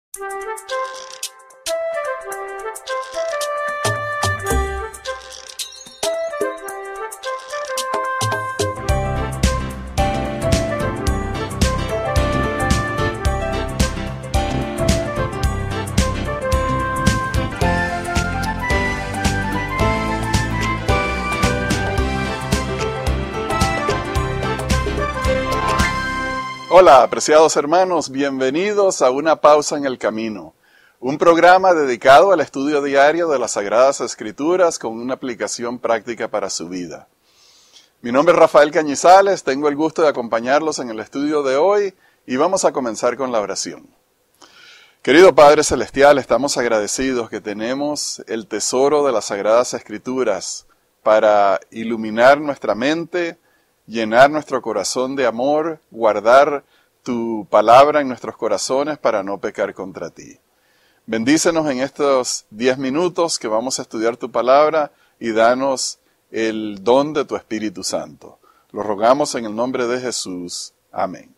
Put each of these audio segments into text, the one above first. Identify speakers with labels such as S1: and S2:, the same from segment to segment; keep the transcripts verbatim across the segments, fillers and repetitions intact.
S1: Hola, apreciados hermanos, bienvenidos a Una Pausa en el Camino, un programa dedicado al estudio diario de las Sagradas Escrituras con una aplicación práctica para su vida. Mi nombre es Rafael Cañizales, tengo el gusto de acompañarlos en el estudio de hoy y vamos a comenzar con la oración. Querido Padre Celestial, estamos agradecidos que tenemos el tesoro de las Sagradas Escrituras para iluminar nuestra mente, llenar nuestro corazón de amor, guardar tu palabra en nuestros corazones para no pecar contra ti. Bendícenos en estos diez minutos que vamos a estudiar tu palabra y danos el don de tu Espíritu Santo. Lo rogamos en el nombre de Jesús. Amén.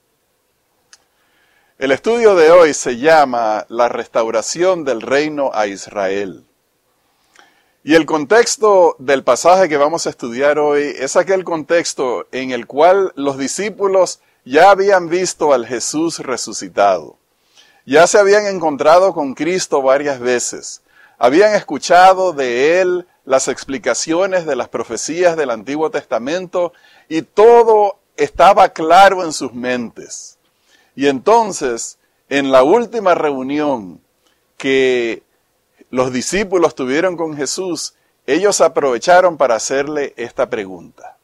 S1: El estudio de hoy se llama La restauración del reino a Israel. Y el contexto del pasaje que vamos a estudiar hoy es aquel contexto en el cual los discípulos ya habían visto al Jesús resucitado. Ya se habían encontrado con Cristo varias veces. Habían escuchado de Él las explicaciones de las profecías del Antiguo Testamento y todo estaba claro en sus mentes. Y entonces, en la última reunión que los discípulos tuvieron con Jesús, ellos aprovecharon para hacerle esta pregunta.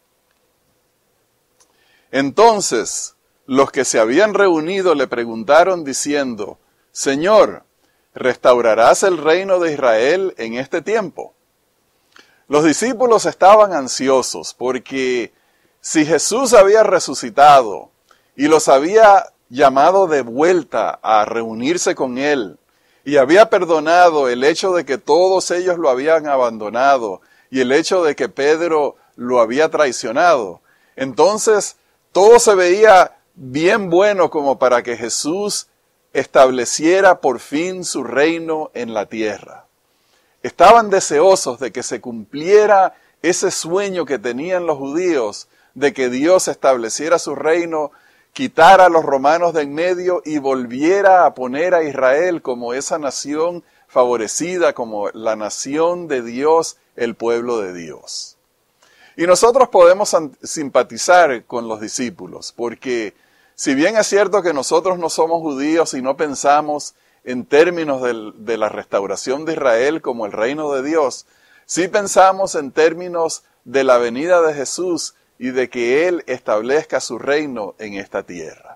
S1: Entonces, los que se habían reunido le preguntaron diciendo, Señor, ¿restaurarás el reino de Israel en este tiempo? Los discípulos estaban ansiosos porque si Jesús había resucitado y los había llamado de vuelta a reunirse con Él, y había perdonado el hecho de que todos ellos lo habían abandonado y el hecho de que Pedro lo había traicionado. Entonces, todo se veía bien bueno como para que Jesús estableciera por fin su reino en la tierra. Estaban deseosos de que se cumpliera ese sueño que tenían los judíos de que Dios estableciera su reino, quitara a los romanos de en medio y volviera a poner a Israel como esa nación favorecida, como la nación de Dios, el pueblo de Dios. Y nosotros podemos simpatizar con los discípulos, porque si bien es cierto que nosotros no somos judíos y no pensamos en términos del, de la restauración de Israel como el reino de Dios, sí pensamos en términos de la venida de Jesús y de que Él establezca su reino en esta tierra.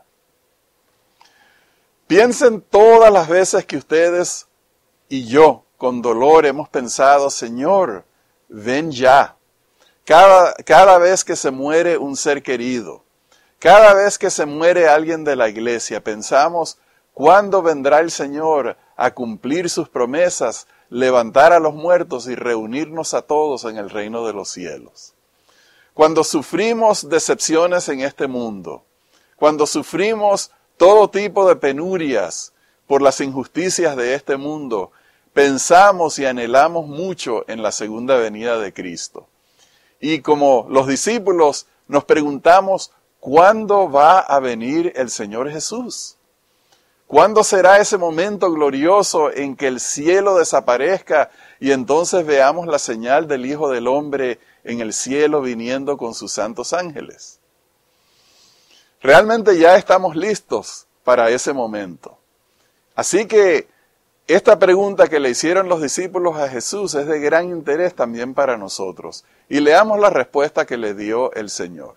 S1: Piensen todas las veces que ustedes y yo, con dolor, hemos pensado, Señor, ven ya. Cada, cada vez que se muere un ser querido, cada vez que se muere alguien de la iglesia, pensamos, ¿cuándo vendrá el Señor a cumplir sus promesas, levantar a los muertos y reunirnos a todos en el reino de los cielos? Cuando sufrimos decepciones en este mundo, cuando sufrimos todo tipo de penurias por las injusticias de este mundo, pensamos y anhelamos mucho en la segunda venida de Cristo. Y como los discípulos nos preguntamos, ¿cuándo va a venir el Señor Jesús? ¿Cuándo será ese momento glorioso en que el cielo desaparezca y entonces veamos la señal del Hijo del Hombre en el cielo viniendo con sus santos ángeles? Realmente ya estamos listos para ese momento. Así que esta pregunta que le hicieron los discípulos a Jesús es de gran interés también para nosotros. Y leamos la respuesta que le dio el Señor.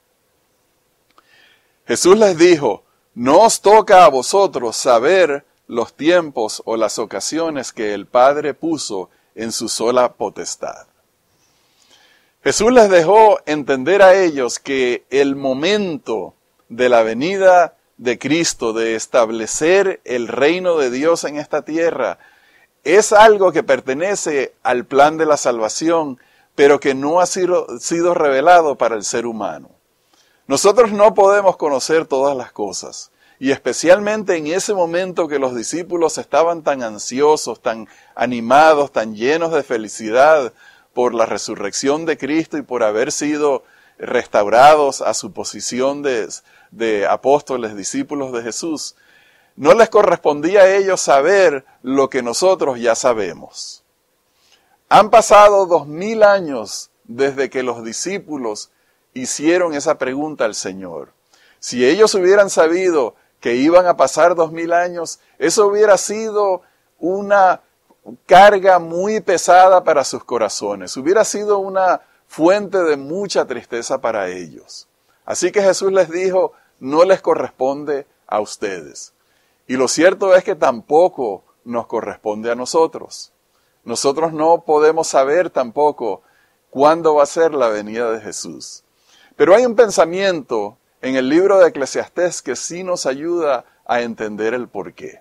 S1: Jesús les dijo, no os toca a vosotros saber los tiempos o las ocasiones que el Padre puso en su sola potestad. Jesús les dejó entender a ellos que el momento de la venida de Cristo, de establecer el reino de Dios en esta tierra, es algo que pertenece al plan de la salvación, pero que no ha sido, sido revelado para el ser humano. Nosotros no podemos conocer todas las cosas. Y especialmente en ese momento que los discípulos estaban tan ansiosos, tan animados, tan llenos de felicidad por la resurrección de Cristo y por haber sido restaurados a su posición de, de apóstoles, discípulos de Jesús, no les correspondía a ellos saber lo que nosotros ya sabemos. Han pasado dos mil años desde que los discípulos hicieron esa pregunta al Señor. Si ellos hubieran sabido que iban a pasar dos mil años, eso hubiera sido una carga muy pesada para sus corazones. Hubiera sido una fuente de mucha tristeza para ellos. Así que Jesús les dijo, no les corresponde a ustedes. Y lo cierto es que tampoco nos corresponde a nosotros. Nosotros no podemos saber tampoco cuándo va a ser la venida de Jesús. Pero hay un pensamiento en el libro de Eclesiastés que sí nos ayuda a entender el porqué.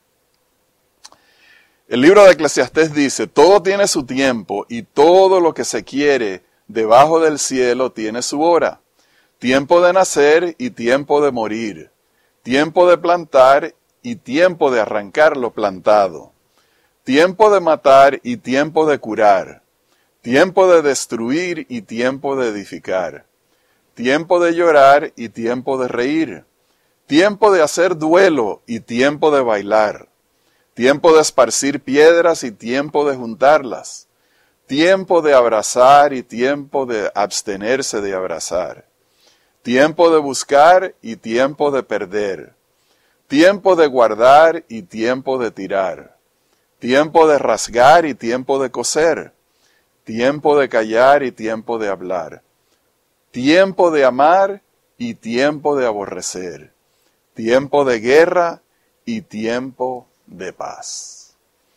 S1: El libro de Eclesiastés dice, todo tiene su tiempo y todo lo que se quiere debajo del cielo tiene su hora. Tiempo de nacer y tiempo de morir. Tiempo de plantar y tiempo de arrancar lo plantado. Tiempo de matar y tiempo de curar. Tiempo de destruir y tiempo de edificar. Tiempo de llorar y tiempo de reír. Tiempo de hacer duelo y tiempo de bailar. Tiempo de esparcir piedras y tiempo de juntarlas. Tiempo de abrazar y tiempo de abstenerse de abrazar. Tiempo de buscar y tiempo de perder. Tiempo de guardar y tiempo de tirar. Tiempo de rasgar y tiempo de coser. Tiempo de callar y tiempo de hablar. Tiempo de amar y tiempo de aborrecer. Tiempo de guerra y tiempo de paz.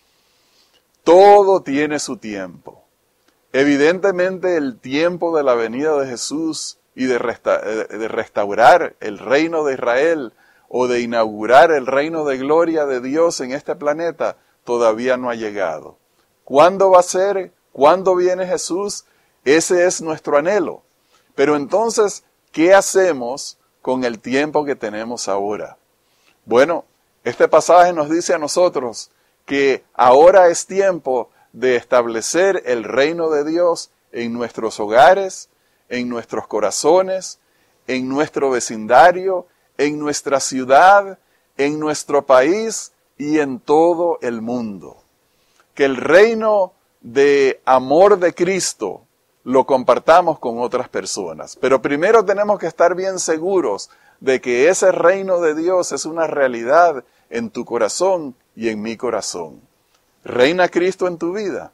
S1: Todo tiene su tiempo. Evidentemente el tiempo de la venida de Jesús y de, resta- de restaurar el reino de Israel o de inaugurar el reino de gloria de Dios en este planeta todavía no ha llegado. ¿Cuándo va a ser? ¿Cuándo viene Jesús? Ese es nuestro anhelo. Pero entonces, ¿qué hacemos con el tiempo que tenemos ahora? Bueno, este pasaje nos dice a nosotros que ahora es tiempo de establecer el reino de Dios en nuestros hogares, en nuestros corazones, en nuestro vecindario, en nuestra ciudad, en nuestro país y en todo el mundo. Que el reino de amor de Cristo lo compartamos con otras personas. Pero primero tenemos que estar bien seguros de que ese reino de Dios es una realidad en tu corazón y en mi corazón. ¿Reina Cristo en tu vida?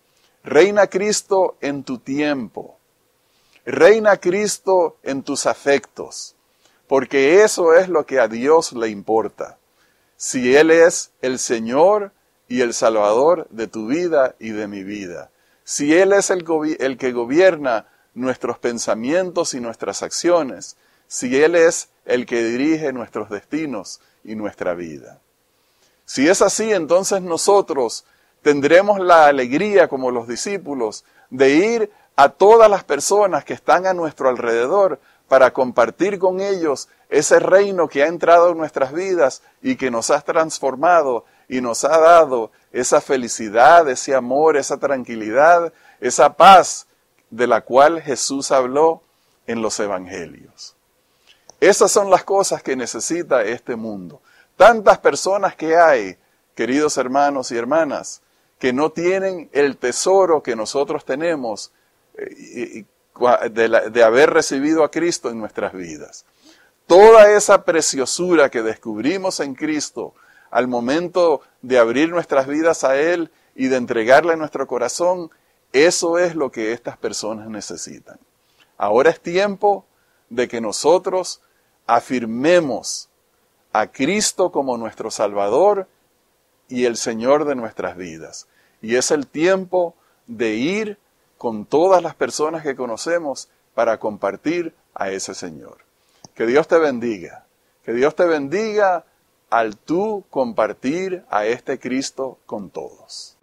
S1: ¿Reina Cristo en tu tiempo? ¿Reina Cristo en tus afectos? Porque eso es lo que a Dios le importa. Si Él es el Señor y el Salvador de tu vida y de mi vida. Si Él es el, el que gobierna nuestros pensamientos y nuestras acciones, si Él es el que dirige nuestros destinos y nuestra vida. Si es así, entonces nosotros tendremos la alegría, como los discípulos, de ir a todas las personas que están a nuestro alrededor para compartir con ellos ese reino que ha entrado en nuestras vidas y que nos ha transformado y nos ha dado esa felicidad, ese amor, esa tranquilidad, esa paz de la cual Jesús habló en los evangelios. Esas son las cosas que necesita este mundo. Tantas personas que hay, queridos hermanos y hermanas, que no tienen el tesoro que nosotros tenemos eh, de, la, de haber recibido a Cristo en nuestras vidas. Toda esa preciosura que descubrimos en Cristo al momento de abrir nuestras vidas a Él y de entregarle nuestro corazón, eso es lo que estas personas necesitan. Ahora es tiempo de que nosotros afirmemos a Cristo como nuestro Salvador y el Señor de nuestras vidas. Y es el tiempo de ir con todas las personas que conocemos para compartir a ese Señor. Que Dios te bendiga. Que Dios te bendiga al tú compartir a este Cristo con todos.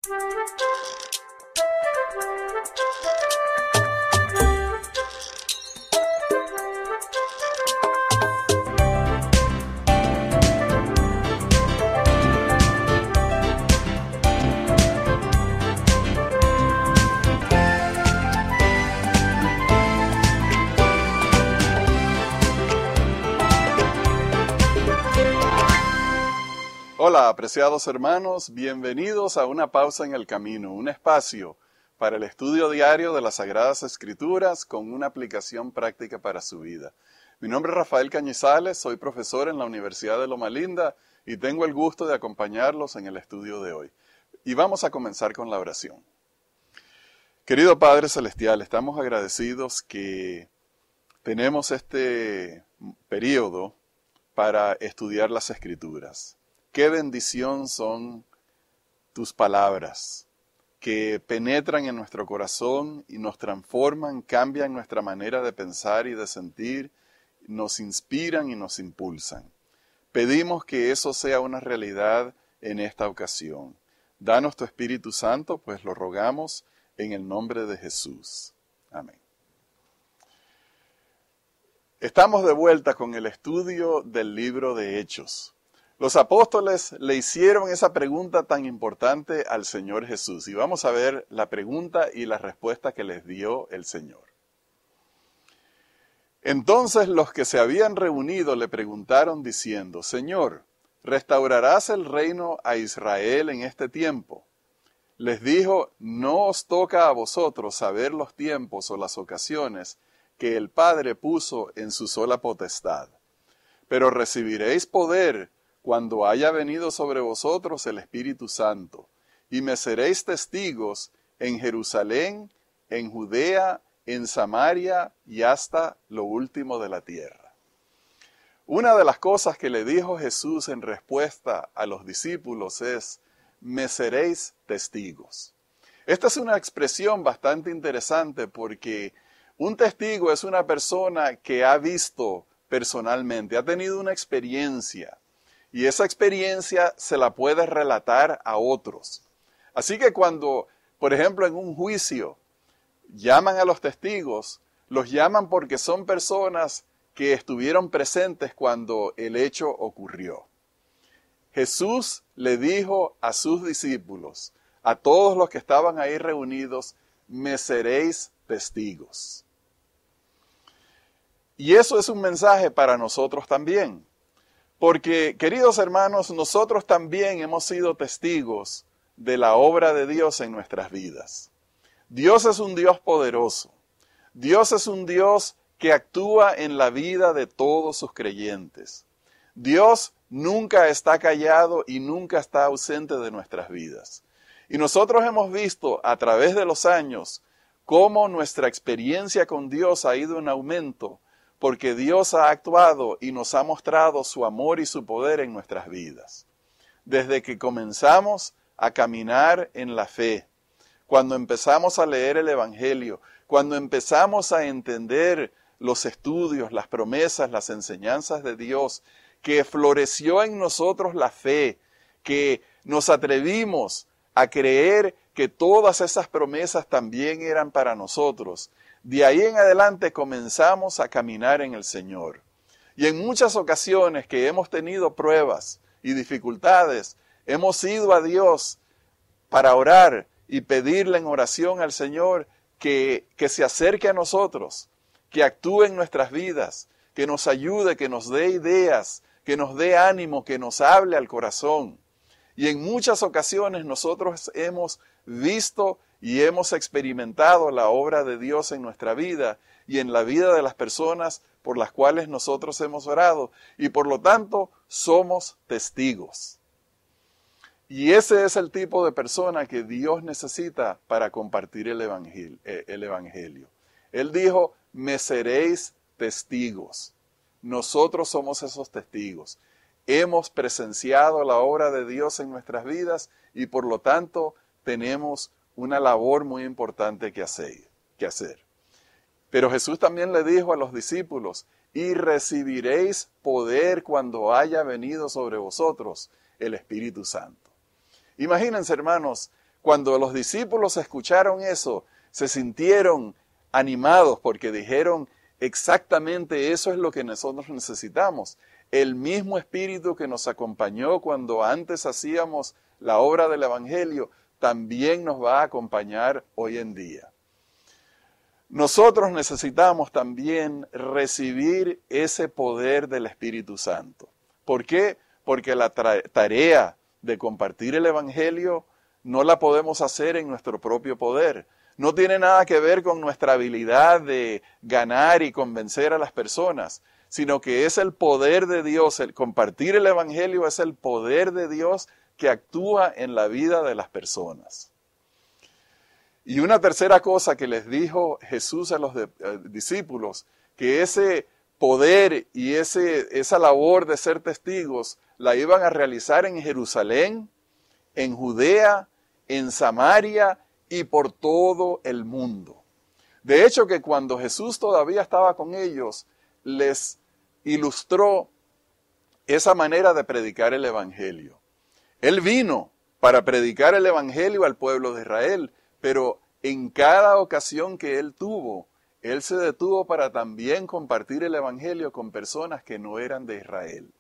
S1: Hola, apreciados hermanos, bienvenidos a Una Pausa en el Camino, un espacio para el estudio diario de las Sagradas Escrituras con una aplicación práctica para su vida. Mi nombre es Rafael Cañizales, soy profesor en la Universidad de Loma Linda y tengo el gusto de acompañarlos en el estudio de hoy. Y vamos a comenzar con la oración. Querido Padre Celestial, estamos agradecidos que tenemos este periodo para estudiar las Escrituras. Qué bendición son tus palabras, que penetran en nuestro corazón y nos transforman, cambian nuestra manera de pensar y de sentir, nos inspiran y nos impulsan. Pedimos que eso sea una realidad en esta ocasión. Danos tu Espíritu Santo, pues lo rogamos en el nombre de Jesús. Amén. Estamos de vuelta con el estudio del libro de Hechos. Los apóstoles le hicieron esa pregunta tan importante al Señor Jesús. Y vamos a ver la pregunta y la respuesta que les dio el Señor. Entonces los que se habían reunido le preguntaron diciendo, Señor, ¿restaurarás el reino a Israel en este tiempo? Les dijo, no os toca a vosotros saber los tiempos o las ocasiones que el Padre puso en su sola potestad. Pero recibiréis poder cuando haya venido sobre vosotros el Espíritu Santo, y me seréis testigos en Jerusalén, en Judea, en Samaria y hasta lo último de la tierra. Una de las cosas que le dijo Jesús en respuesta a los discípulos es, me seréis testigos. Esta es una expresión bastante interesante porque un testigo es una persona que ha visto personalmente, ha tenido una experiencia, y esa experiencia se la puede relatar a otros. Así que cuando, por ejemplo, en un juicio llaman a los testigos, los llaman porque son personas que estuvieron presentes cuando el hecho ocurrió. Jesús le dijo a sus discípulos, a todos los que estaban ahí reunidos, me seréis testigos. Y eso es un mensaje para nosotros también. Porque, queridos hermanos, nosotros también hemos sido testigos de la obra de Dios en nuestras vidas. Dios es un Dios poderoso. Dios es un Dios que actúa en la vida de todos sus creyentes. Dios nunca está callado y nunca está ausente de nuestras vidas. Y nosotros hemos visto a través de los años cómo nuestra experiencia con Dios ha ido en aumento, porque Dios ha actuado y nos ha mostrado su amor y su poder en nuestras vidas. Desde que comenzamos a caminar en la fe, cuando empezamos a leer el Evangelio, cuando empezamos a entender los estudios, las promesas, las enseñanzas de Dios, que floreció en nosotros la fe, que nos atrevimos a creer que todas esas promesas también eran para nosotros. De ahí en adelante comenzamos a caminar en el Señor. Y en muchas ocasiones que hemos tenido pruebas y dificultades, hemos ido a Dios para orar y pedirle en oración al Señor que, que se acerque a nosotros, que actúe en nuestras vidas, que nos ayude, que nos dé ideas, que nos dé ánimo, que nos hable al corazón. Y en muchas ocasiones nosotros hemos visto y hemos experimentado la obra de Dios en nuestra vida y en la vida de las personas por las cuales nosotros hemos orado, y por lo tanto somos testigos. Y ese es el tipo de persona que Dios necesita para compartir el evangelio. El evangelio. Él dijo, me seréis testigos. Nosotros somos esos testigos. Hemos presenciado la obra de Dios en nuestras vidas y por lo tanto tenemos una labor muy importante que hacer, que hacer. Pero Jesús también le dijo a los discípulos, y recibiréis poder cuando haya venido sobre vosotros el Espíritu Santo. Imagínense, hermanos, Cuando los discípulos escucharon eso, se sintieron animados porque dijeron, exactamente eso es lo que nosotros necesitamos. El mismo Espíritu que nos acompañó cuando antes hacíamos la obra del Evangelio, también nos va a acompañar hoy en día. Nosotros necesitamos también recibir ese poder del Espíritu Santo. ¿Por qué? Porque la tarea de compartir el Evangelio no la podemos hacer en nuestro propio poder. No tiene nada que ver con nuestra habilidad de ganar y convencer a las personas, sino que es el poder de Dios. El compartir el Evangelio es el poder de Dios que actúa en la vida de las personas. Y una tercera cosa que les dijo Jesús a los de, eh, discípulos, que ese poder y ese, esa labor de ser testigos la iban a realizar en Jerusalén, en Judea, en Samaria y por todo el mundo. De hecho, que cuando Jesús todavía estaba con ellos, les ilustró esa manera de predicar el Evangelio. Él vino para predicar el Evangelio al pueblo de Israel, pero en cada ocasión que Él tuvo, Él se detuvo para también compartir el Evangelio con personas que no eran de Israel.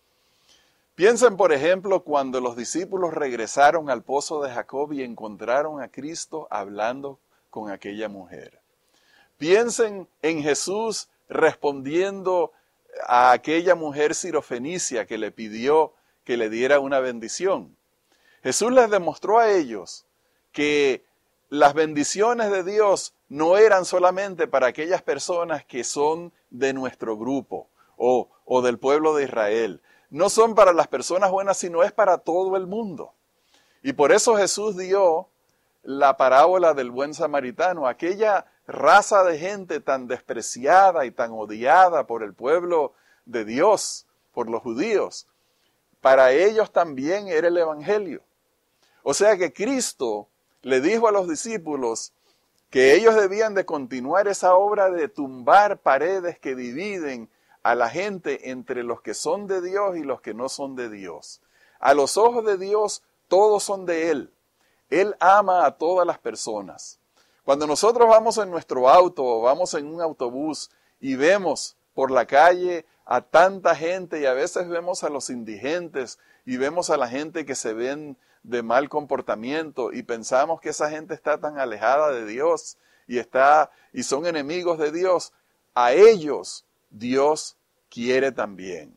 S1: Piensen, por ejemplo, cuando los discípulos regresaron al pozo de Jacob y encontraron a Cristo hablando con aquella mujer. Piensen en Jesús respondiendo a aquella mujer sirofenicia que le pidió que le diera una bendición. Jesús les demostró a ellos que las bendiciones de Dios no eran solamente para aquellas personas que son de nuestro grupo o, o del pueblo de Israel. No son para las personas buenas, sino es para todo el mundo. Y por eso Jesús dio la parábola del buen samaritano, aquella raza de gente tan despreciada y tan odiada por el pueblo de Dios, por los judíos. Para ellos también era el Evangelio. O sea que Cristo le dijo a los discípulos que ellos debían de continuar esa obra de tumbar paredes que dividen a la gente entre los que son de Dios y los que no son de Dios. A los ojos de Dios, todos son de Él. Él ama a todas las personas. Cuando nosotros vamos en nuestro auto o vamos en un autobús y vemos por la calle a tanta gente y a veces vemos a los indigentes y vemos a la gente que se ven de mal comportamiento y pensamos que esa gente está tan alejada de Dios y, está, y son enemigos de Dios, a ellos Dios quiere también.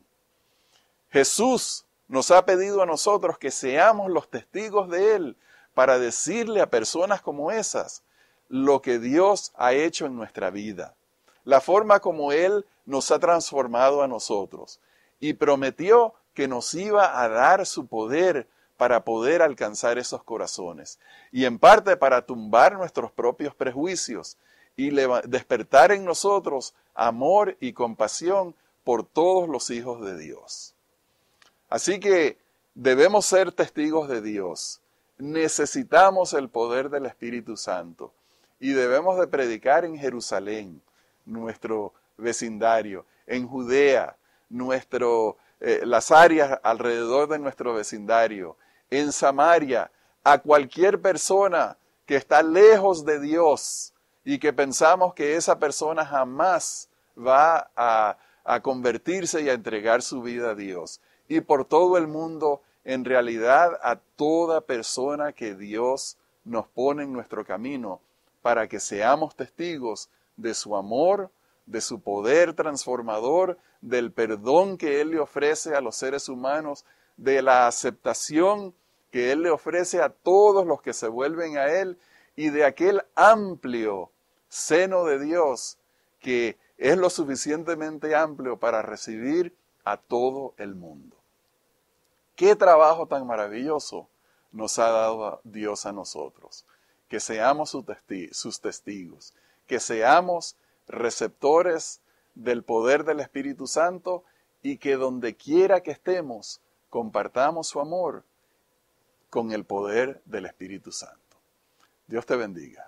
S1: Jesús nos ha pedido a nosotros que seamos los testigos de Él para decirle a personas como esas lo que Dios ha hecho en nuestra vida, la forma como Él nos ha transformado a nosotros y prometió que nos iba a dar su poder para poder alcanzar esos corazones y en parte para tumbar nuestros propios prejuicios y despertar en nosotros amor y compasión por todos los hijos de Dios. Así que debemos ser testigos de Dios. Necesitamos el poder del Espíritu Santo y debemos de predicar en Jerusalén, nuestro vecindario, en Judea, nuestro, eh, las áreas alrededor de nuestro vecindario, en Samaria, a cualquier persona que está lejos de Dios y que pensamos que esa persona jamás va a, a convertirse y a entregar su vida a Dios. Y por todo el mundo, en realidad, a toda persona que Dios nos pone en nuestro camino para que seamos testigos de su amor, de su poder transformador, del perdón que Él le ofrece a los seres humanos, de la aceptación que Él le ofrece a todos los que se vuelven a Él y de aquel amplio seno de Dios que es lo suficientemente amplio para recibir a todo el mundo. ¡Qué trabajo tan maravilloso nos ha dado Dios a nosotros! Que seamos sus testigos, que seamos receptores del poder del Espíritu Santo y que donde quiera que estemos compartamos su amor con el poder del Espíritu Santo. Dios te bendiga.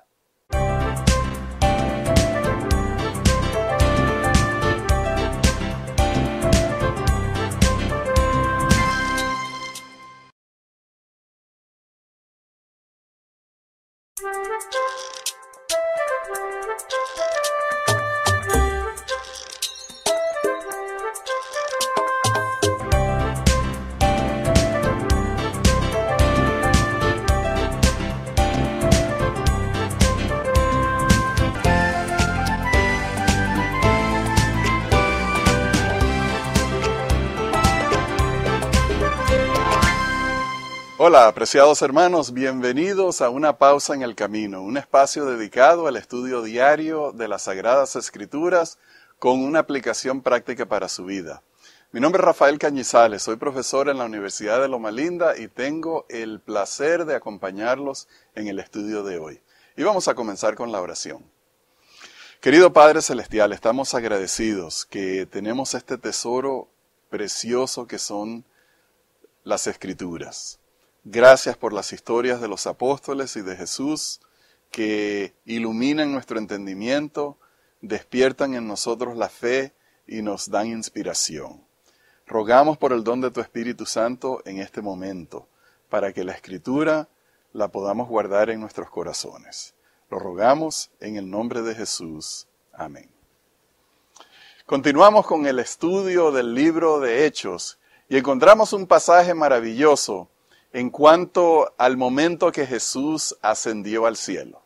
S1: Hola, apreciados hermanos, bienvenidos a Una Pausa en el Camino, un espacio dedicado al estudio diario de las Sagradas Escrituras con una aplicación práctica para su vida. Mi nombre es Rafael Cañizales, soy profesor en la Universidad de Loma Linda y tengo el placer de acompañarlos en el estudio de hoy. Y vamos a comenzar con la oración. Querido Padre Celestial, estamos agradecidos que tenemos este tesoro precioso que son las Escrituras. Gracias por las historias de los apóstoles y de Jesús que iluminan nuestro entendimiento, despiertan en nosotros la fe y nos dan inspiración. Rogamos por el don de tu Espíritu Santo en este momento, para que la Escritura la podamos guardar en nuestros corazones. Lo rogamos en el nombre de Jesús. Amén. Continuamos con el estudio del libro de Hechos y encontramos un pasaje maravilloso en cuanto al momento que Jesús ascendió al cielo.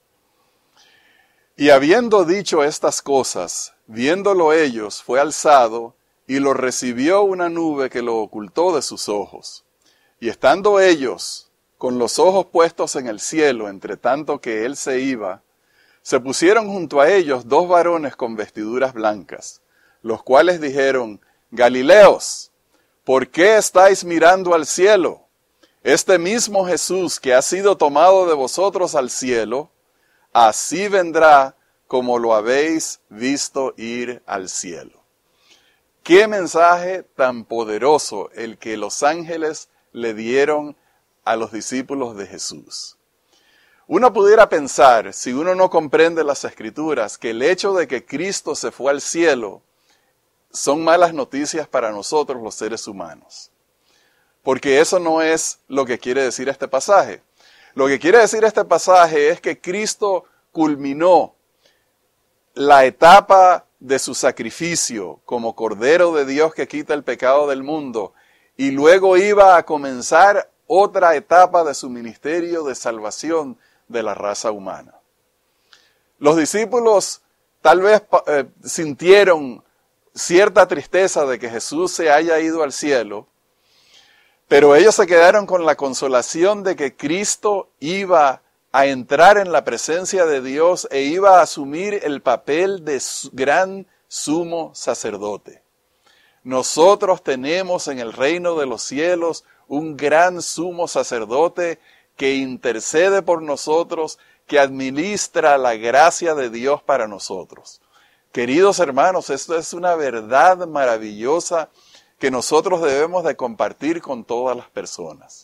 S1: Y habiendo dicho estas cosas, viéndolo ellos, fue alzado, y lo recibió una nube que lo ocultó de sus ojos. Y estando ellos con los ojos puestos en el cielo, entre tanto que él se iba, se pusieron junto a ellos dos varones con vestiduras blancas, los cuales dijeron: Galileos, ¿por qué estáis mirando al cielo? Este mismo Jesús que ha sido tomado de vosotros al cielo, así vendrá como lo habéis visto ir al cielo. Qué mensaje tan poderoso el que los ángeles le dieron a los discípulos de Jesús. Uno pudiera pensar, si uno no comprende las Escrituras, que el hecho de que Cristo se fue al cielo son malas noticias para nosotros los seres humanos. Porque eso no es lo que quiere decir este pasaje. Lo que quiere decir este pasaje es que Cristo culminó la etapa de su sacrificio como Cordero de Dios que quita el pecado del mundo y luego iba a comenzar otra etapa de su ministerio de salvación de la raza humana. Los discípulos tal vez eh, sintieron cierta tristeza de que Jesús se haya ido al cielo, pero ellos se quedaron con la consolación de que Cristo iba a entrar en la presencia de Dios e iba a asumir el papel de gran sumo sacerdote. Nosotros tenemos en el reino de los cielos un gran sumo sacerdote que intercede por nosotros, que administra la gracia de Dios para nosotros. Queridos hermanos, esto es una verdad maravillosa que nosotros debemos de compartir con todas las personas.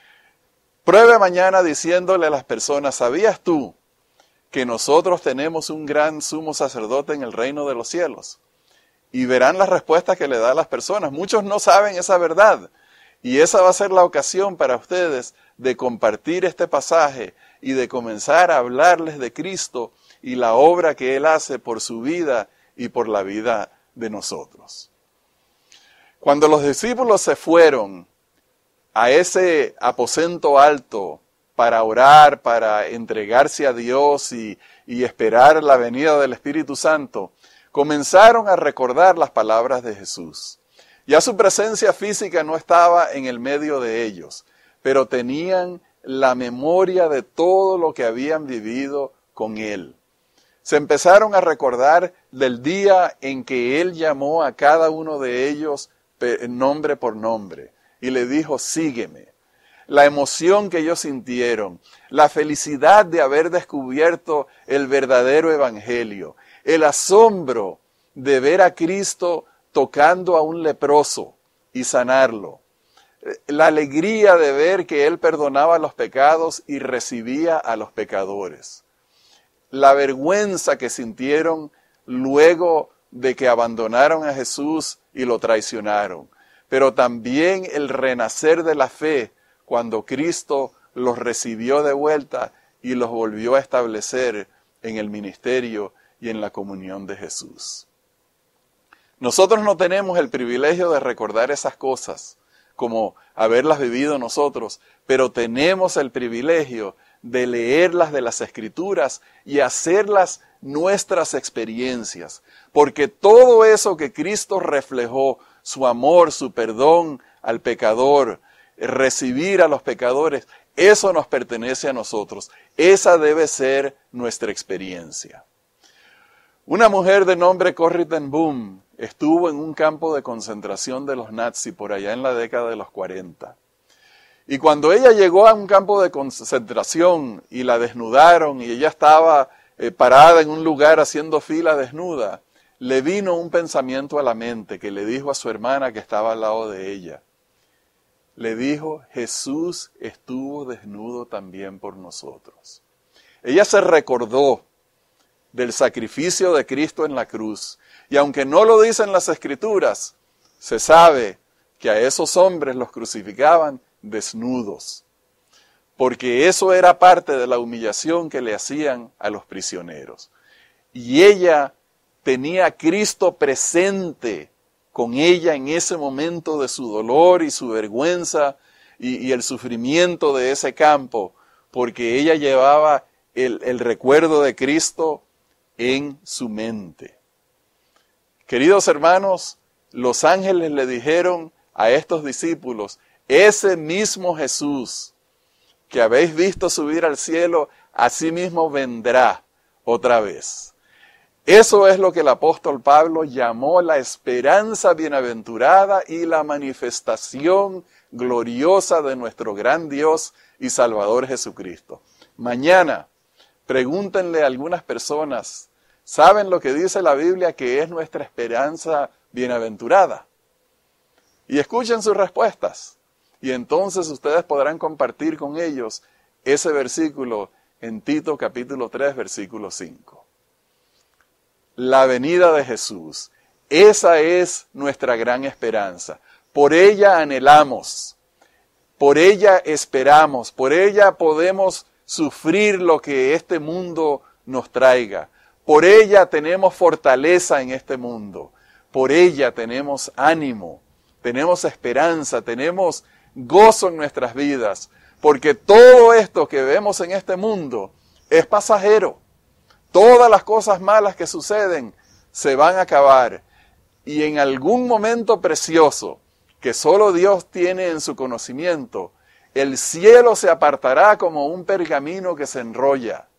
S1: Pruebe mañana diciéndole a las personas: ¿sabías tú que nosotros tenemos un gran sumo sacerdote en el reino de los cielos? Y verán las respuestas que le da a las personas. Muchos no saben esa verdad. Y esa va a ser la ocasión para ustedes de compartir este pasaje y de comenzar a hablarles de Cristo y la obra que Él hace por su vida y por la vida de nosotros. Cuando los discípulos se fueron a ese aposento alto para orar, para entregarse a Dios y, y esperar la venida del Espíritu Santo, comenzaron a recordar las palabras de Jesús. Ya su presencia física no estaba en el medio de ellos, pero tenían la memoria de todo lo que habían vivido con Él. Se empezaron a recordar del día en que Él llamó a cada uno de ellos nombre por nombre y le dijo: sígueme. La emoción que ellos sintieron, la felicidad de haber descubierto el verdadero evangelio, el asombro de ver a Cristo tocando a un leproso y sanarlo, la alegría de ver que Él perdonaba los pecados y recibía a los pecadores, la vergüenza que sintieron luego de que abandonaron a Jesús y lo traicionaron, pero también el renacer de la fe cuando Cristo los recibió de vuelta y los volvió a establecer en el ministerio y en la comunión de Jesús. Nosotros no tenemos el privilegio de recordar esas cosas como haberlas vivido nosotros, pero tenemos el privilegio de leerlas de las Escrituras y hacerlas nuestras experiencias, porque todo eso que Cristo reflejó, su amor, su perdón al pecador, recibir a los pecadores, eso nos pertenece a nosotros. Esa debe ser nuestra experiencia. Una mujer de nombre Corrie ten Boom estuvo en un campo de concentración de los nazis por allá en la década de los cuarenta. Y cuando ella llegó a un campo de concentración y la desnudaron y ella estaba eh, parada en un lugar haciendo fila desnuda, le vino un pensamiento a la mente que le dijo a su hermana que estaba al lado de ella. Le dijo, Jesús estuvo desnudo también por nosotros. Ella se recordó del sacrificio de Cristo en la cruz. Y aunque no lo dicen las Escrituras, se sabe que a esos hombres los crucificaban desnudos, porque eso era parte de la humillación que le hacían a los prisioneros. Y ella tenía a Cristo presente con ella en ese momento de su dolor y su vergüenza y, y el sufrimiento de ese campo, porque ella llevaba el, el recuerdo de Cristo en su mente. Queridos hermanos, los ángeles le dijeron a estos discípulos, ese mismo Jesús que habéis visto subir al cielo, así mismo vendrá otra vez. Eso es lo que el apóstol Pablo llamó la esperanza bienaventurada y la manifestación gloriosa de nuestro gran Dios y Salvador Jesucristo. Mañana, pregúntenle a algunas personas, ¿saben lo que dice la Biblia que es nuestra esperanza bienaventurada? Y escuchen sus respuestas. Y entonces ustedes podrán compartir con ellos ese versículo en Tito capítulo tres, versículo cinco. La venida de Jesús, esa es nuestra gran esperanza. Por ella anhelamos, por ella esperamos, por ella podemos sufrir lo que este mundo nos traiga. Por ella tenemos fortaleza en este mundo. Por ella tenemos ánimo, tenemos esperanza, tenemos gozo en nuestras vidas. Porque todo esto que vemos en este mundo es pasajero. Todas las cosas malas que suceden se van a acabar. Y en algún momento precioso que solo Dios tiene en su conocimiento, el cielo se apartará como un pergamino que se enrolla.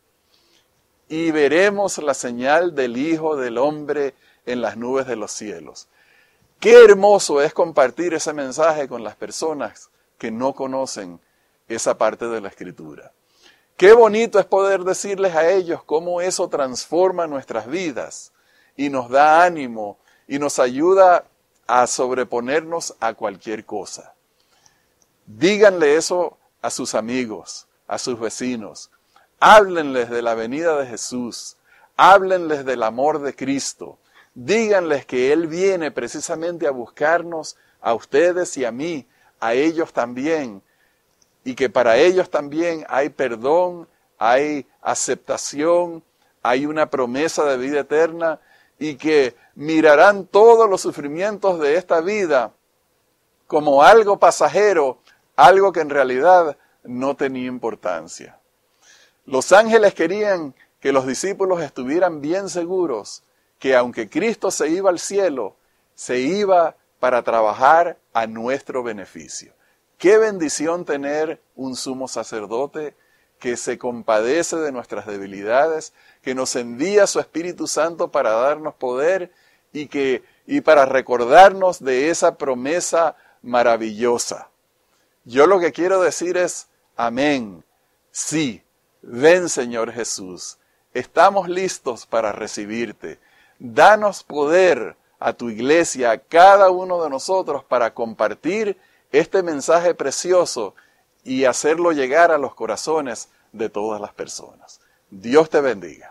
S1: Y veremos la señal del Hijo del Hombre en las nubes de los cielos. Qué hermoso es compartir ese mensaje con las personas que no conocen esa parte de la Escritura. Qué bonito es poder decirles a ellos cómo eso transforma nuestras vidas y nos da ánimo y nos ayuda a sobreponernos a cualquier cosa. Díganle eso a sus amigos, a sus vecinos. Háblenles de la venida de Jesús. Háblenles del amor de Cristo. Díganles que Él viene precisamente a buscarnos, a ustedes y a mí, a ellos también. Y que para ellos también hay perdón, hay aceptación, hay una promesa de vida eterna y que mirarán todos los sufrimientos de esta vida como algo pasajero, algo que en realidad no tenía importancia. Los ángeles querían que los discípulos estuvieran bien seguros que aunque Cristo se iba al cielo, se iba para trabajar a nuestro beneficio. Qué bendición tener un sumo sacerdote que se compadece de nuestras debilidades, que nos envía su Espíritu Santo para darnos poder y, que, y para recordarnos de esa promesa maravillosa. Yo lo que quiero decir es, amén, sí, ven Señor Jesús, estamos listos para recibirte. Danos poder a tu iglesia, a cada uno de nosotros para compartir este mensaje precioso y hacerlo llegar a los corazones de todas las personas. Dios te bendiga.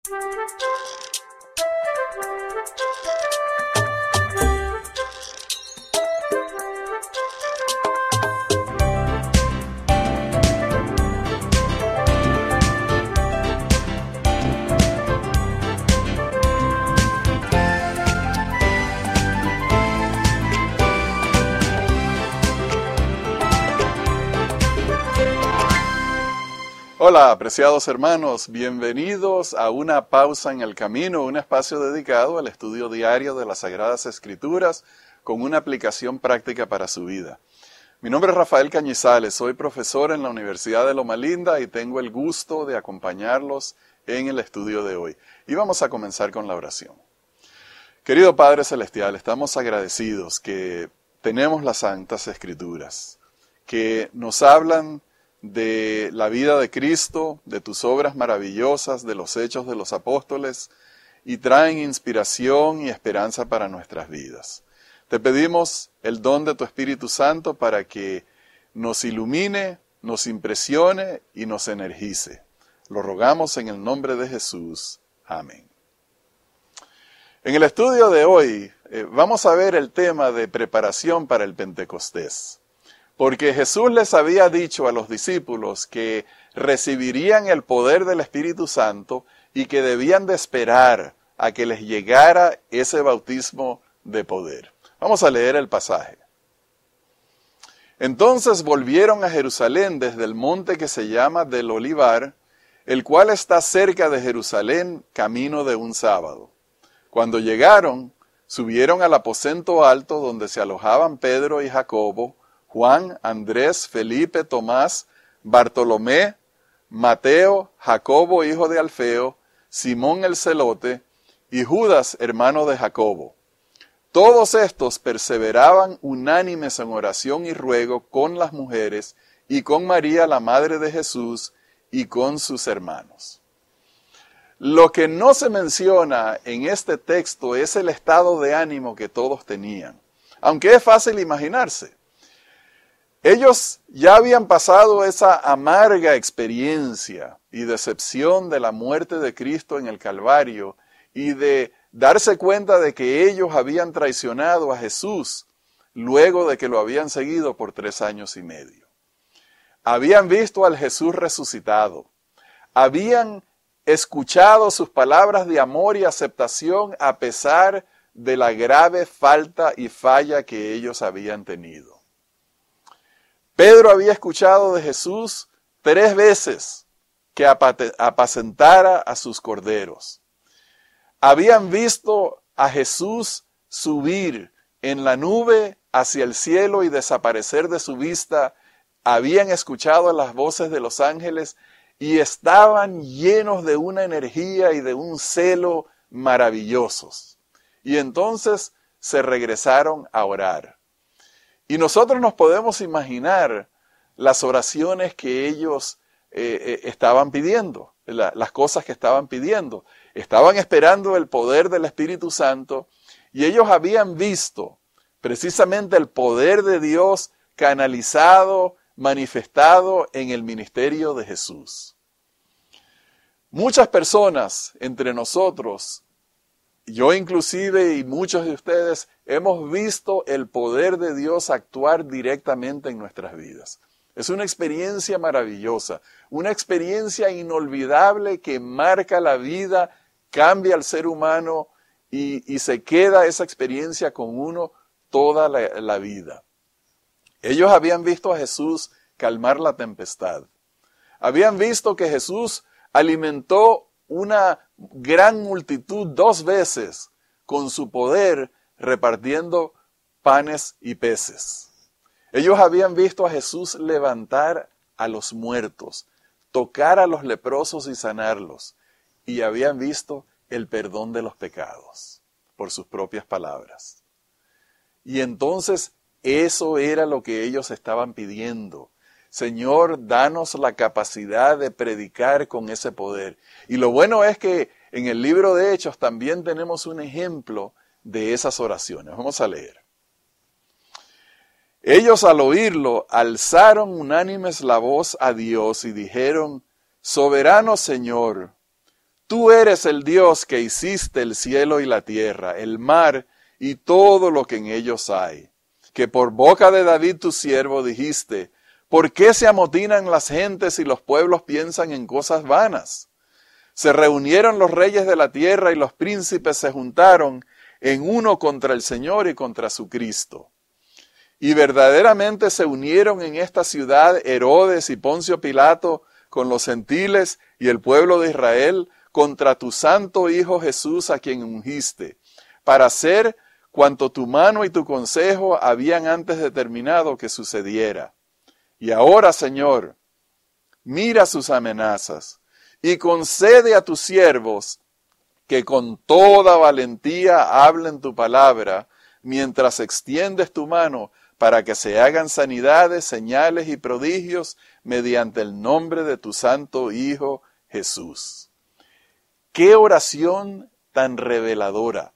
S1: Hola, apreciados hermanos, bienvenidos a una pausa en el camino, un espacio dedicado al estudio diario de las Sagradas Escrituras con una aplicación práctica para su vida. Mi nombre es Rafael Cañizales, soy profesor en la Universidad de Loma Linda y tengo el gusto de acompañarlos en el estudio de hoy. Y vamos a comenzar con la oración. Querido Padre Celestial, estamos agradecidos que tenemos las Santas Escrituras, que nos hablan de la vida de Cristo, de tus obras maravillosas, de los hechos de los apóstoles, y traen inspiración y esperanza para nuestras vidas. Te pedimos el don de tu Espíritu Santo para que nos ilumine, nos impresione y nos energice. Lo rogamos en el nombre de Jesús. Amén. En el estudio de hoy eh, vamos a ver el tema de preparación para el Pentecostés. Porque Jesús les había dicho a los discípulos que recibirían el poder del Espíritu Santo y que debían de esperar a que les llegara ese bautismo de poder. Vamos a leer el pasaje. Entonces volvieron a Jerusalén desde el monte que se llama del Olivar, el cual está cerca de Jerusalén, camino de un sábado. Cuando llegaron, subieron al aposento alto donde se alojaban Pedro y Jacobo, Juan, Andrés, Felipe, Tomás, Bartolomé, Mateo, Jacobo, hijo de Alfeo, Simón el Celote, y Judas, hermano de Jacobo. Todos estos perseveraban unánimes en oración y ruego con las mujeres, y con María, la madre de Jesús, y con sus hermanos. Lo que no se menciona en este texto es el estado de ánimo que todos tenían, aunque es fácil imaginarse. Ellos ya habían pasado esa amarga experiencia y decepción de la muerte de Cristo en el Calvario y de darse cuenta de que ellos habían traicionado a Jesús luego de que lo habían seguido por tres años y medio. Habían visto al Jesús resucitado, habían escuchado sus palabras de amor y aceptación a pesar de la grave falta y falla que ellos habían tenido. Pedro había escuchado de Jesús tres veces que apacentara a sus corderos. Habían visto a Jesús subir en la nube hacia el cielo y desaparecer de su vista. Habían escuchado las voces de los ángeles y estaban llenos de una energía y de un celo maravillosos. Y entonces se regresaron a orar. Y nosotros nos podemos imaginar las oraciones que ellos eh, eh, estaban pidiendo, la, las cosas que estaban pidiendo. Estaban esperando el poder del Espíritu Santo y ellos habían visto precisamente el poder de Dios canalizado, manifestado en el ministerio de Jesús. Muchas personas entre nosotros, yo inclusive y muchos de ustedes, hemos visto el poder de Dios actuar directamente en nuestras vidas. Es una experiencia maravillosa, una experiencia inolvidable que marca la vida, cambia al ser humano y, y se queda esa experiencia con uno toda la, la vida. Ellos habían visto a Jesús calmar la tempestad. Habían visto que Jesús alimentó una gran multitud dos veces con su poder repartiendo panes y peces. Ellos habían visto a Jesús levantar a los muertos, tocar a los leprosos y sanarlos, y habían visto el perdón de los pecados por sus propias palabras. Y entonces eso era lo que ellos estaban pidiendo. Señor, danos la capacidad de predicar con ese poder. Y lo bueno es que en el libro de Hechos también tenemos un ejemplo de esas oraciones. Vamos a leer. Ellos al oírlo alzaron unánimes la voz a Dios y dijeron: Soberano Señor, Tú eres el Dios que hiciste el cielo y la tierra, el mar y todo lo que en ellos hay. Que por boca de David tu siervo dijiste, ¿por qué se amotinan las gentes y los pueblos piensan en cosas vanas? Se reunieron los reyes de la tierra y los príncipes se juntaron en uno contra el Señor y contra su Cristo. Y verdaderamente se unieron en esta ciudad Herodes y Poncio Pilato con los gentiles y el pueblo de Israel contra tu santo Hijo Jesús, a quien ungiste, para hacer cuanto tu mano y tu consejo habían antes determinado que sucediera. Y ahora, Señor, mira sus amenazas y concede a tus siervos que con toda valentía hablen tu palabra, mientras extiendes tu mano para que se hagan sanidades, señales y prodigios mediante el nombre de tu santo Hijo Jesús. ¡Qué oración tan reveladora!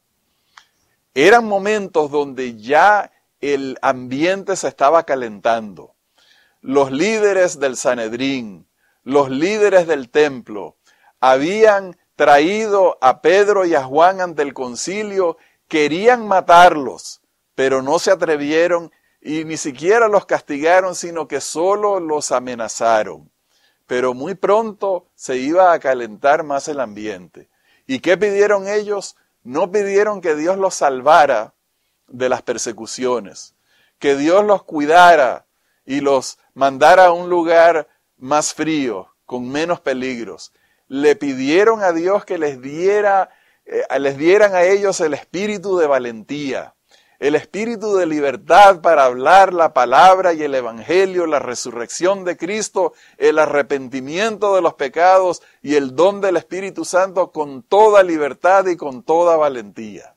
S1: Eran momentos donde ya el ambiente se estaba calentando. Los líderes del Sanedrín, los líderes del templo, habían traído a Pedro y a Juan ante el concilio, querían matarlos, pero no se atrevieron y ni siquiera los castigaron, sino que solo los amenazaron. Pero muy pronto se iba a calentar más el ambiente. ¿Y qué pidieron ellos? No pidieron que Dios los salvara de las persecuciones, que Dios los cuidara y los mandara a un lugar más frío, con menos peligros. Le pidieron a Dios que les diera, eh, les dieran a ellos el espíritu de valentía, el espíritu de libertad para hablar la palabra y el evangelio, la resurrección de Cristo, el arrepentimiento de los pecados y el don del Espíritu Santo con toda libertad y con toda valentía.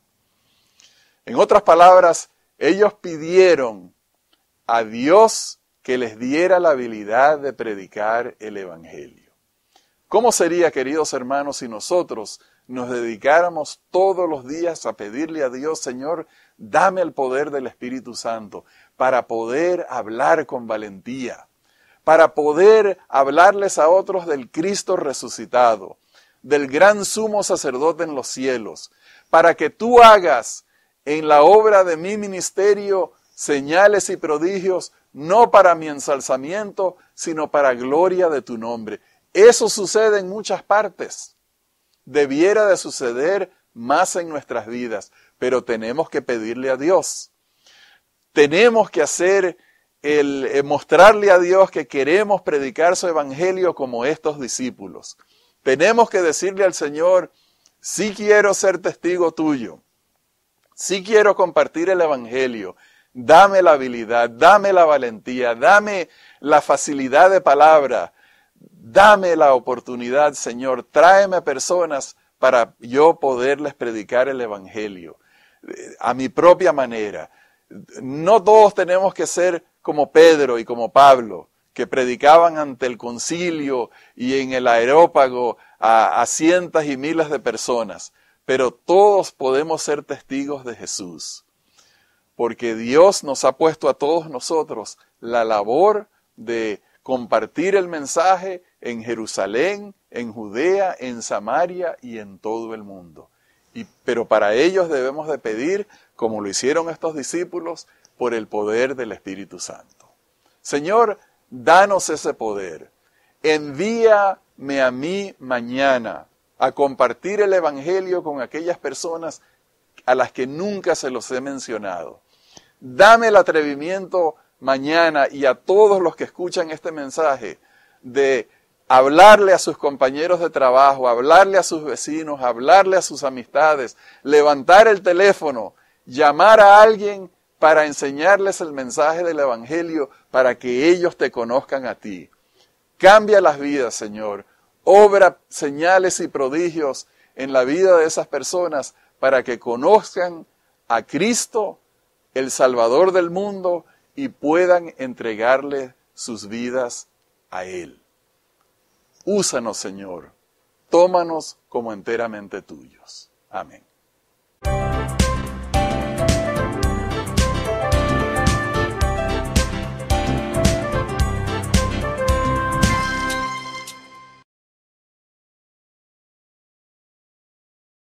S1: En otras palabras, ellos pidieron a Dios que les diera la habilidad de predicar el evangelio. ¿Cómo sería, queridos hermanos, si nosotros nos dedicáramos todos los días a pedirle a Dios, Señor, dame el poder del Espíritu Santo para poder hablar con valentía, para poder hablarles a otros del Cristo resucitado, del gran sumo sacerdote en los cielos, para que tú hagas en la obra de mi ministerio señales y prodigios, no para mi ensalzamiento, sino para gloria de tu nombre. Eso sucede en muchas partes. Debiera de suceder más en nuestras vidas, pero tenemos que pedirle a Dios. Tenemos que hacer el, el mostrarle a Dios que queremos predicar su evangelio como estos discípulos. Tenemos que decirle al Señor, sí quiero ser testigo tuyo, sí quiero compartir el evangelio, dame la habilidad, dame la valentía, dame la facilidad de palabra, dame la oportunidad, Señor, tráeme personas para yo poderles predicar el evangelio a mi propia manera. No todos tenemos que ser como Pedro y como Pablo, que predicaban ante el concilio y en el areópago a, a cientos y miles de personas, pero todos podemos ser testigos de Jesús, porque Dios nos ha puesto a todos nosotros la labor de compartir el mensaje en Jerusalén, en Judea, en Samaria y en todo el mundo. Y, pero para ellos debemos de pedir, como lo hicieron estos discípulos, por el poder del Espíritu Santo. Señor, danos ese poder. Envíame a mí mañana a compartir el evangelio con aquellas personas a las que nunca se los he mencionado. Dame el atrevimiento mañana y a todos los que escuchan este mensaje de hablarle a sus compañeros de trabajo, hablarle a sus vecinos, hablarle a sus amistades, levantar el teléfono, llamar a alguien para enseñarles el mensaje del evangelio para que ellos te conozcan a ti. Cambia las vidas, Señor. Obra señales y prodigios en la vida de esas personas para que conozcan a Cristo, el Salvador del mundo, y puedan entregarle sus vidas a Él. Úsanos, Señor. Tómanos como enteramente tuyos. Amén.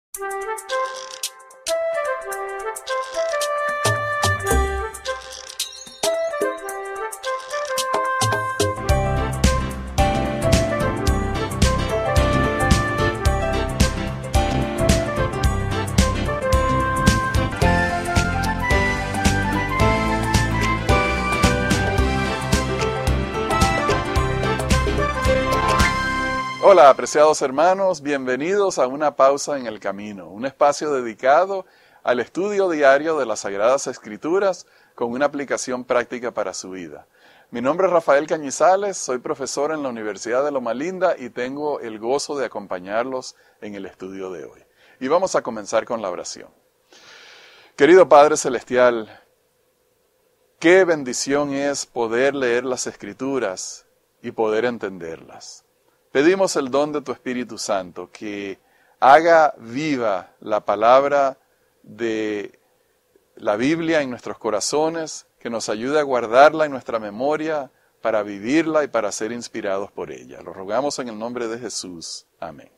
S1: Hola, apreciados hermanos, bienvenidos a Una Pausa en el Camino, un espacio dedicado al estudio diario de las Sagradas Escrituras con una aplicación práctica para su vida. Mi nombre es Rafael Cañizales, soy profesor en la Universidad de Loma Linda y tengo el gozo de acompañarlos en el estudio de hoy. Y vamos a comenzar con la oración. Querido Padre Celestial, qué bendición es poder leer las Escrituras y poder entenderlas. Pedimos el don de tu Espíritu Santo, que haga viva la palabra de la Biblia en nuestros corazones, que nos ayude a guardarla en nuestra memoria, para vivirla y para ser inspirados por ella. Lo rogamos en el nombre de Jesús. Amén.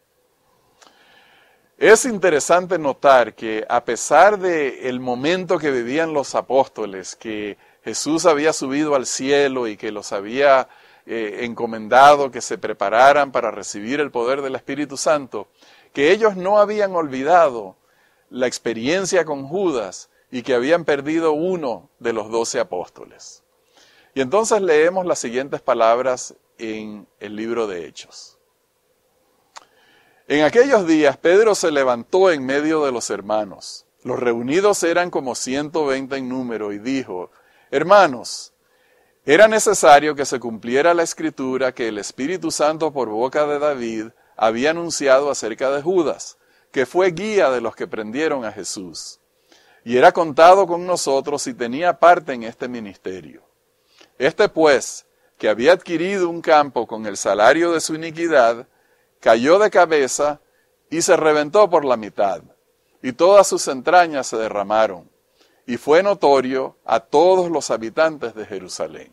S1: Es interesante notar que a pesar del momento que vivían los apóstoles, que Jesús había subido al cielo y que los había Eh, encomendado que se prepararan para recibir el poder del Espíritu Santo, que ellos no habían olvidado la experiencia con Judas y que habían perdido uno de los doce apóstoles. Y entonces leemos las siguientes palabras en el libro de Hechos. En aquellos días Pedro se levantó en medio de los hermanos. Los reunidos eran como ciento veinte en número y dijo: Hermanos, era necesario que se cumpliera la escritura que el Espíritu Santo por boca de David había anunciado acerca de Judas, que fue guía de los que prendieron a Jesús. Y era contado con nosotros y tenía parte en este ministerio. Este pues, que había adquirido un campo con el salario de su iniquidad, cayó de cabeza y se reventó por la mitad, y todas sus entrañas se derramaron, y fue notorio a todos los habitantes de Jerusalén.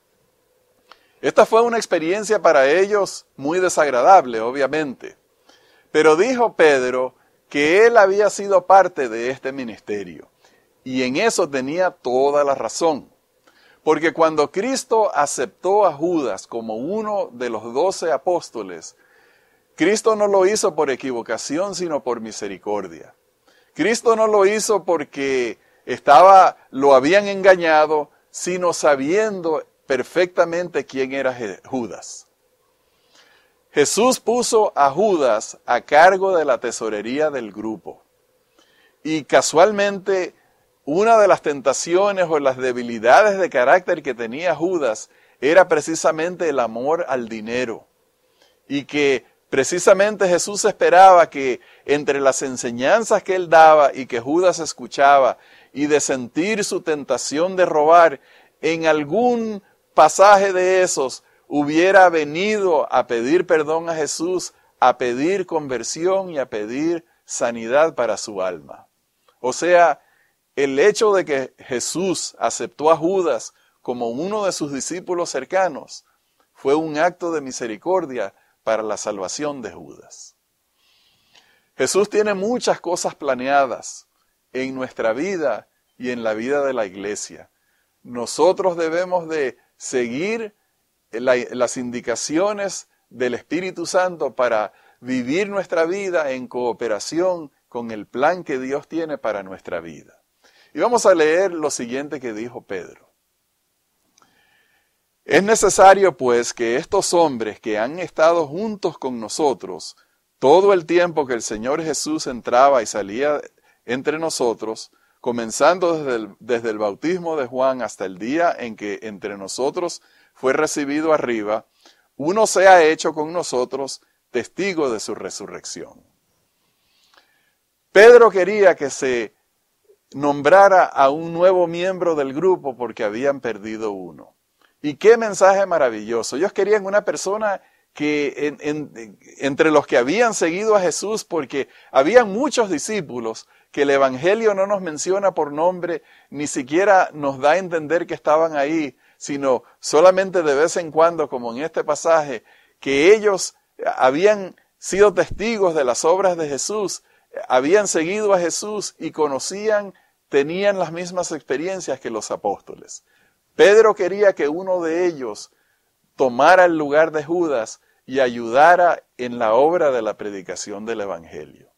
S1: Esta fue una experiencia para ellos muy desagradable, obviamente. Pero dijo Pedro que él había sido parte de este ministerio. Y en eso tenía toda la razón. Porque cuando Cristo aceptó a Judas como uno de los doce apóstoles, Cristo no lo hizo por equivocación, sino por misericordia. Cristo no lo hizo porque estaba, lo habían engañado, sino sabiendo perfectamente quién era Judas. Jesús puso a Judas a cargo de la tesorería del grupo. Y casualmente, una de las tentaciones o las debilidades de carácter que tenía Judas era precisamente el amor al dinero. Y que precisamente Jesús esperaba que entre las enseñanzas que él daba y que Judas escuchaba, y de sentir su tentación de robar, en algún pasaje de esos hubiera venido a pedir perdón a Jesús, a pedir conversión y a pedir sanidad para su alma. O sea, el hecho de que Jesús aceptó a Judas como uno de sus discípulos cercanos fue un acto de misericordia para la salvación de Judas. Jesús tiene muchas cosas planeadas en nuestra vida y en la vida de la iglesia. Nosotros debemos de seguir la, las indicaciones del Espíritu Santo para vivir nuestra vida en cooperación con el plan que Dios tiene para nuestra vida. Y vamos a leer lo siguiente que dijo Pedro. Es necesario, pues, que estos hombres que han estado juntos con nosotros todo el tiempo que el Señor Jesús entraba y salía entre nosotros, comenzando desde el, desde el bautismo de Juan hasta el día en que entre nosotros fue recibido arriba, uno sea hecho con nosotros testigo de su resurrección. Pedro quería que se nombrara a un nuevo miembro del grupo porque habían perdido uno. Y qué mensaje maravilloso. Ellos querían una persona que en, en, entre los que habían seguido a Jesús, porque habían muchos discípulos que el Evangelio no nos menciona por nombre, ni siquiera nos da a entender que estaban ahí, sino solamente de vez en cuando, como en este pasaje, que ellos habían sido testigos de las obras de Jesús habían seguido a Jesús y conocían, tenían las mismas experiencias que los apóstoles. Pedro quería que uno de ellos tomara el lugar de Judas y ayudara en la obra de la predicación del Evangelio.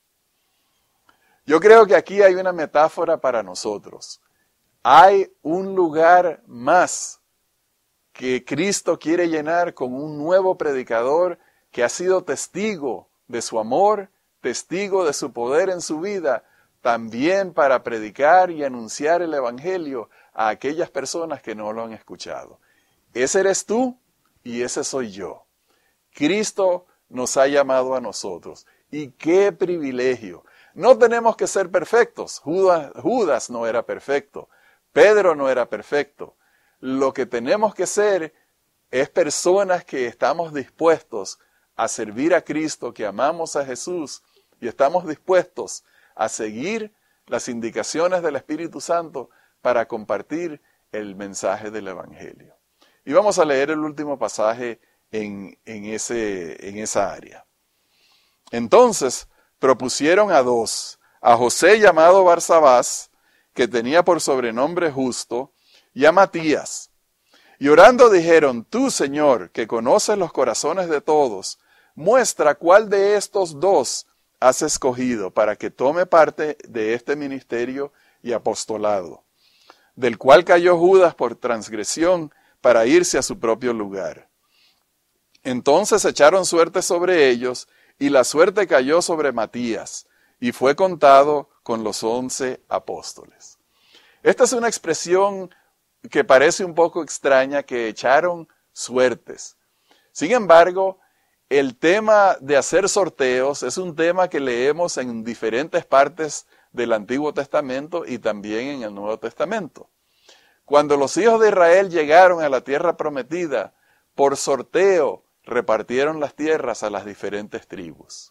S1: Yo creo que aquí hay una metáfora para nosotros. Hay un lugar más que Cristo quiere llenar con un nuevo predicador que ha sido testigo de su amor, testigo de su poder en su vida, también para predicar y anunciar el Evangelio a aquellas personas que no lo han escuchado. Ese eres tú y ese soy yo. Cristo nos ha llamado a nosotros. Y qué privilegio. No tenemos que ser perfectos. Judas, Judas no era perfecto. Pedro no era perfecto. Lo que tenemos que ser es personas que estamos dispuestos a servir a Cristo, que amamos a Jesús y estamos dispuestos a seguir las indicaciones del Espíritu Santo para compartir el mensaje del Evangelio. Y vamos a leer el último pasaje en, en, ese, en esa área. Entonces propusieron a dos, a José llamado Barsabás, que tenía por sobrenombre Justo, y a Matías. Y orando dijeron, tú, Señor, que conoces los corazones de todos, muestra cuál de estos dos has escogido para que tome parte de este ministerio y apostolado, del cual cayó Judas por transgresión para irse a su propio lugar. Entonces echaron suerte sobre ellos, y la suerte cayó sobre Matías, y fue contado con los once apóstoles. Esta es una expresión que parece un poco extraña, que echaron suertes. Sin embargo, el tema de hacer sorteos es un tema que leemos en diferentes partes del Antiguo Testamento y también en el Nuevo Testamento. Cuando los hijos de Israel llegaron a la tierra prometida, por sorteo repartieron las tierras a las diferentes tribus.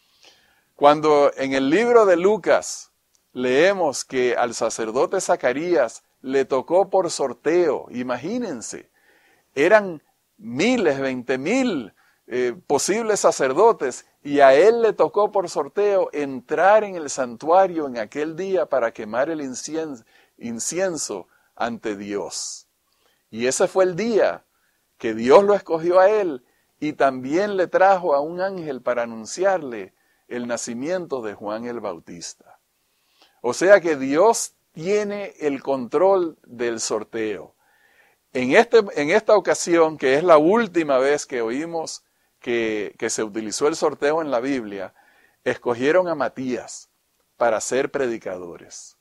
S1: Cuando en el libro de Lucas leemos que al sacerdote Zacarías le tocó por sorteo, imagínense, eran miles, veinte mil eh, posibles sacerdotes, y a él le tocó por sorteo entrar en el santuario en aquel día para quemar el incienso, incienso ante Dios. Y ese fue el día que Dios lo escogió a él, y también le trajo a un ángel para anunciarle el nacimiento de Juan el Bautista. O sea que Dios tiene el control del sorteo. En, este, en esta ocasión, que es la última vez que oímos que, que se utilizó el sorteo en la Biblia, escogieron a Matías para ser predicadores.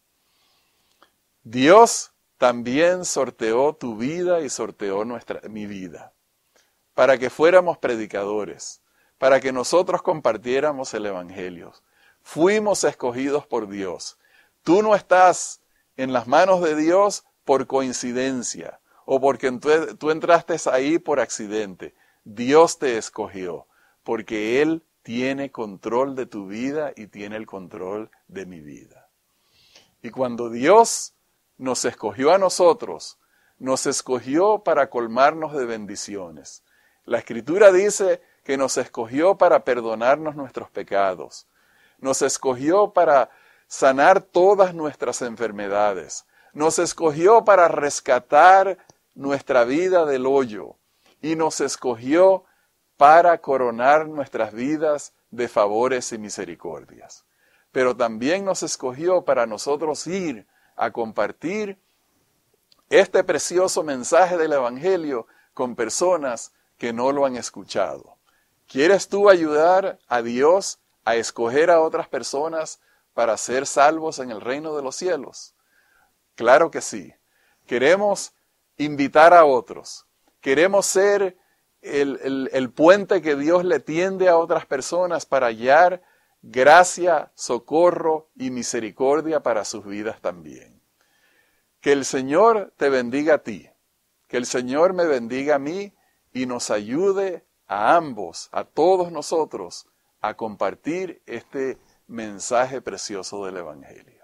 S1: Dios también sorteó tu vida y sorteó nuestra, mi vida, para que fuéramos predicadores, para que nosotros compartiéramos el Evangelio. Fuimos escogidos por Dios. Tú no estás en las manos de Dios por coincidencia o porque tú, tú entraste ahí por accidente. Dios te escogió porque Él tiene control de tu vida y tiene el control de mi vida. Y cuando Dios nos escogió a nosotros, nos escogió para colmarnos de bendiciones. La Escritura dice que nos escogió para perdonarnos nuestros pecados. Nos escogió para sanar todas nuestras enfermedades. Nos escogió para rescatar nuestra vida del hoyo. Y nos escogió para coronar nuestras vidas de favores y misericordias. Pero también nos escogió para nosotros ir a compartir este precioso mensaje del Evangelio con personas que no lo han escuchado. ¿Quieres tú ayudar a Dios a escoger a otras personas para ser salvos en el reino de los cielos? Claro que sí. Queremos invitar a otros. Queremos ser el, el, el puente que Dios le tiende a otras personas para hallar gracia, socorro y misericordia para sus vidas también. Que el Señor te bendiga a ti. Que el Señor me bendiga a mí y nos ayude a ambos, a todos nosotros, a compartir este mensaje precioso del Evangelio.